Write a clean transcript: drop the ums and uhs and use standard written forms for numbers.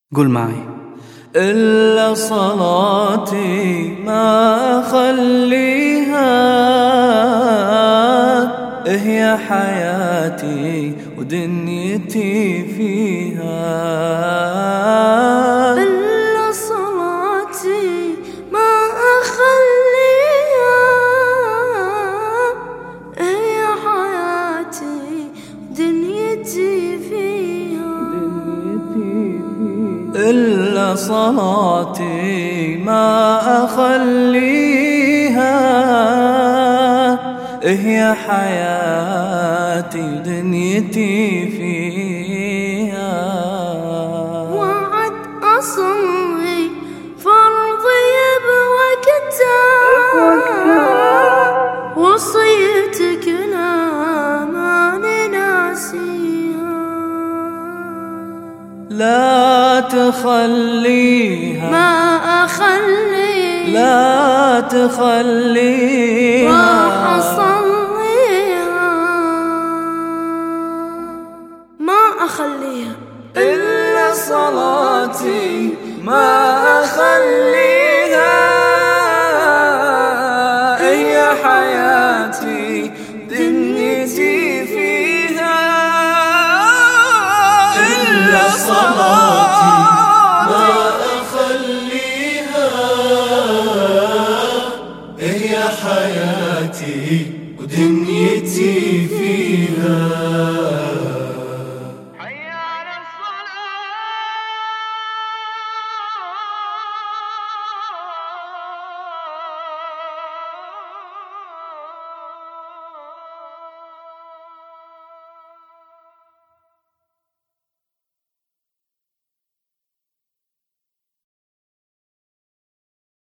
قول معي. إلا صلاتي ما أخليها، هي حياتي ودنيتي فيها. إلا صلاتي ما أخليها، هي حياتي ودنيتي فيها. إلا صلاتي ما أخليها، هي حياتي ودنيتي فيها. وعد أصلي فرضي بوقتها، وصيتك لا ماني ناسيها. لا تخليها ما أخليها، لا تخليها، راح أصليها ما أخليها. إلا صلاتي ما أخليها.